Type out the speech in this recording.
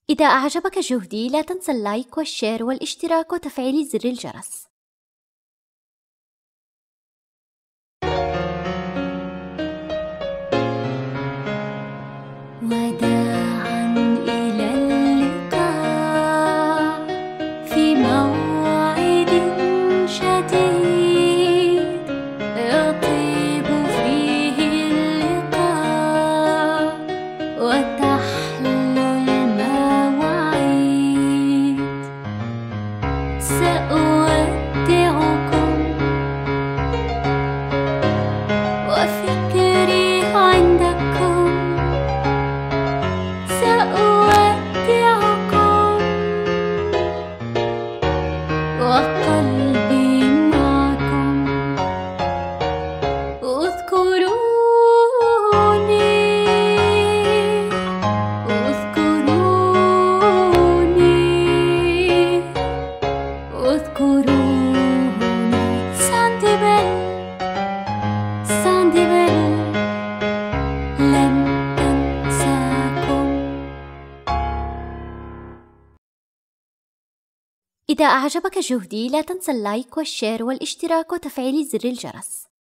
إذا أعجبك جهدي لا تنسى اللايك والشير والاشتراك وتفعيل زر الجرس. وداعا إلى اللقاء في موعد جديد يطيب فيه اللقاء وتحلو المواعيد. سأودعكم وفكري عندكم، سأودعكم وقلبي معكم. اذكروني اذكروني اذكروني. سانديبل سانديبل لن أنساكم. إذا أعجبك جهدي لا تنسى اللايك والشير والاشتراك وتفعيل زر الجرس.